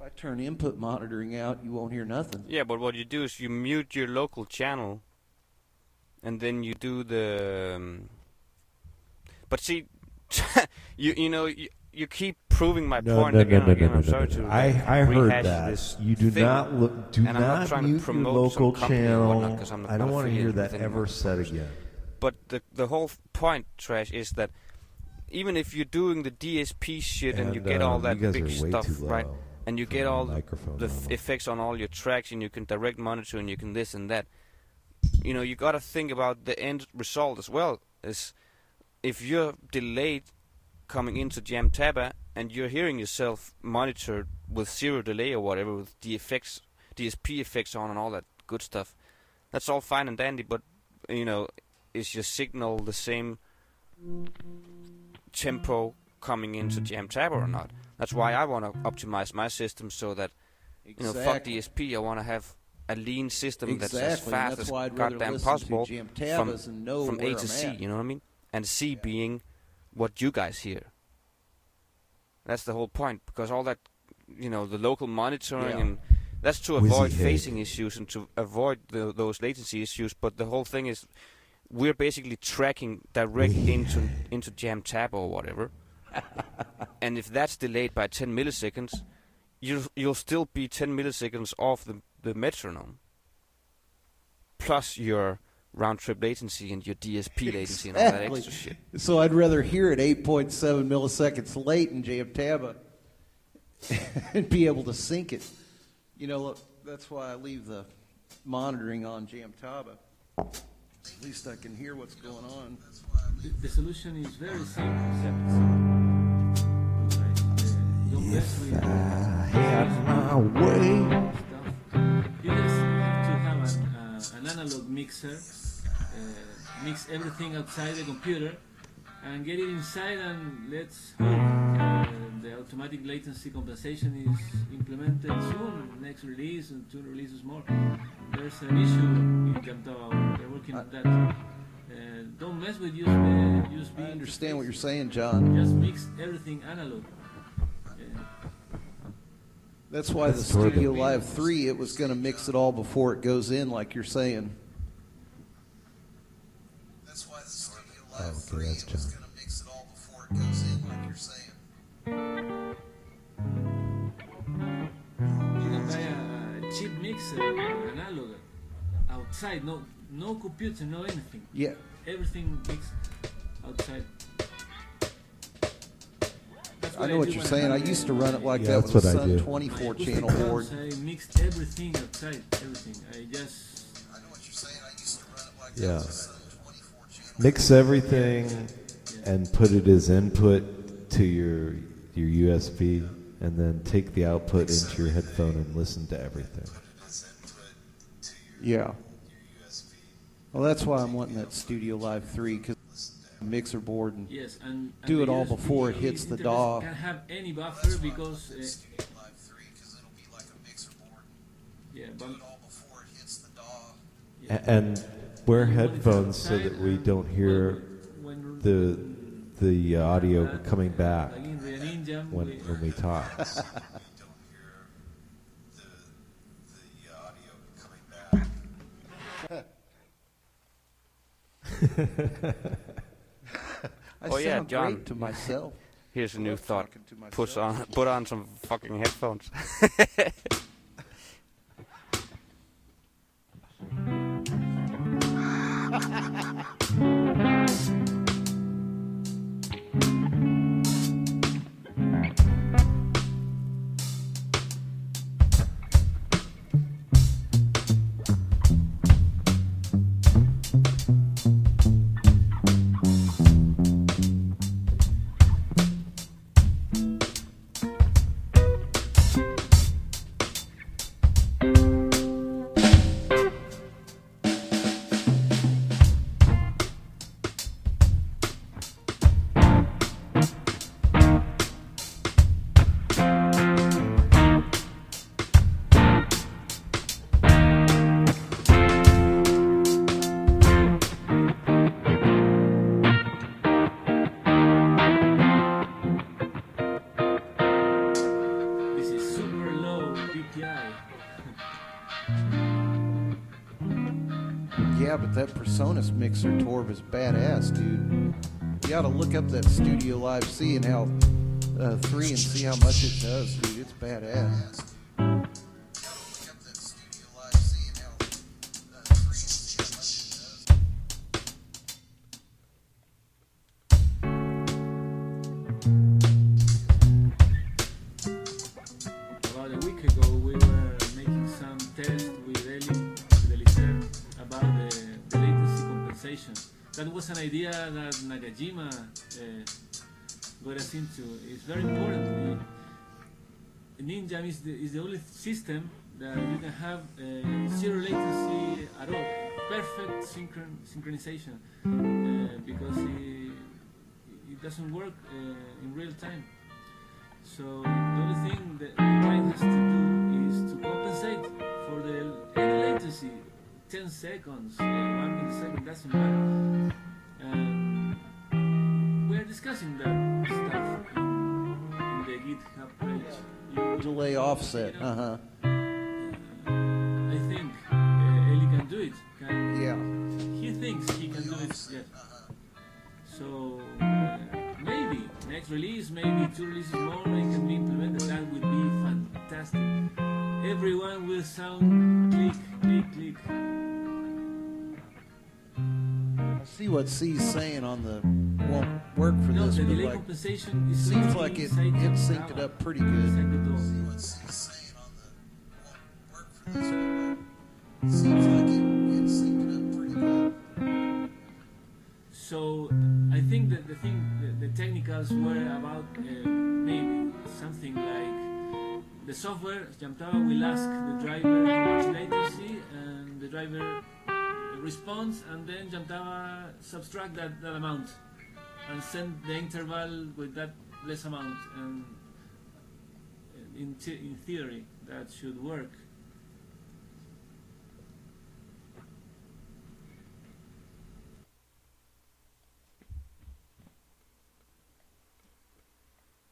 I turn input monitoring out, you won't hear nothing. Yeah, but what you do is you mute your local channel, and then you do the. But see, you keep proving my point again and again. I'm sorry to I heard that. This you do thing, not do and I'm not not trying to mute your promote local some company or whatnot, channel. 'cause I'm not I don't want to hear affiliated that with ever anyone, said of course. again. But the whole point, Trash, is that even if you're doing the DSP shit and you get all that you guys big are way stuff, too low right, and you for get my all microphone the level. effects on all your tracks, and you can direct monitor, and you can this and that, you got to think about the end result as well. Is if you're delayed coming into Jamtaba and you're hearing yourself monitored with zero delay or whatever, with DSP effects on and all that good stuff, that's all fine and dandy, but is your signal the same tempo coming into Jamtaba or not? That's why I want to optimize my system so that fuck DSP. I want to have a lean system that's as fast as goddamn possible from A to C. You know what I mean? And C being what you guys hear. That's the whole point, because all that, the local monitoring and that's to avoid phasing issues and to avoid those latency issues. But the whole thing is, we're basically tracking direct into Jamtaba or whatever. And if that's delayed by 10 milliseconds, you'll still be 10 milliseconds off the metronome. Plus your round-trip latency and your DSP latency and all that extra shit. So I'd rather hear it 8.7 milliseconds late in Jamtaba and be able to sync it. Look, that's why I leave the monitoring on Jamtaba. At least I can hear what's going on. The solution is very simple. If I had my way. You just have to have an analog mixer, mix everything outside the computer, and get it inside, and let's hope the automatic latency compensation is implemented soon, next release and 2 releases more. There's an issue in Jamtaba, they're working on that. Don't mess with USB. I understand what you're saying, John. Just mix everything analog. That's why the Studio Live 3, it was going to mix it all before it goes in, like you're saying. That's why the Studio Live 3, it was going to mix it all before it goes in, like you're saying. You can buy a cheap mixer, analog, outside, no computer, no anything. Yeah. Everything mixed outside. I know what you're saying. I used to run it like that with a Sun 24 channel board. I mixed everything outside, everything. I know what you're saying. I used to run it like that with a Sun 24 channel. Mix everything and put it as input to your USB, and then take the output into your headphone and listen to everything. Yeah. Well, that's why I'm wanting that Studio Live 3, because mixer board and, do it all before it hits the DAW. Can't have any buffer because and wear headphones so that we don't hear the audio coming back when we talk. John. To myself. Here's a new thought. Put on some fucking headphones. Yeah, but that Presonus mixer, Torb, is badass, dude. You ought to look up that Studio Live C and how 3 and see how much it does, dude. It's badass. About a week ago, we were making some tests with Eliezer about the latency compensation. That was an idea that Nakajima got us into. It's very important. Ninja is the only system that you can have zero latency at all, perfect synchronization, because it doesn't work in real time. So the only thing that the client has to do is to compensate for any latency, 10 seconds, 1 millisecond, doesn't matter. We're discussing that stuff in the GitHub page. Delay offset, I think Eli can do it. He thinks he can do it, yes. So maybe next release, maybe 2 releases more, it can be implemented. That would be fantastic. Everyone will sound click, click, click. I see what C's saying on the won't work for this, the but delay like, compensation is seems like it synced it up pretty good. See what C's saying on the won't work for this, but like, seems like it synced it up pretty good. So I think that the technicals were about maybe something like the software, Jamtaba will ask the driver how much latency, and the driver responds, and then Jamtaba subtract that amount and send the interval with that less amount. And in theory that should work.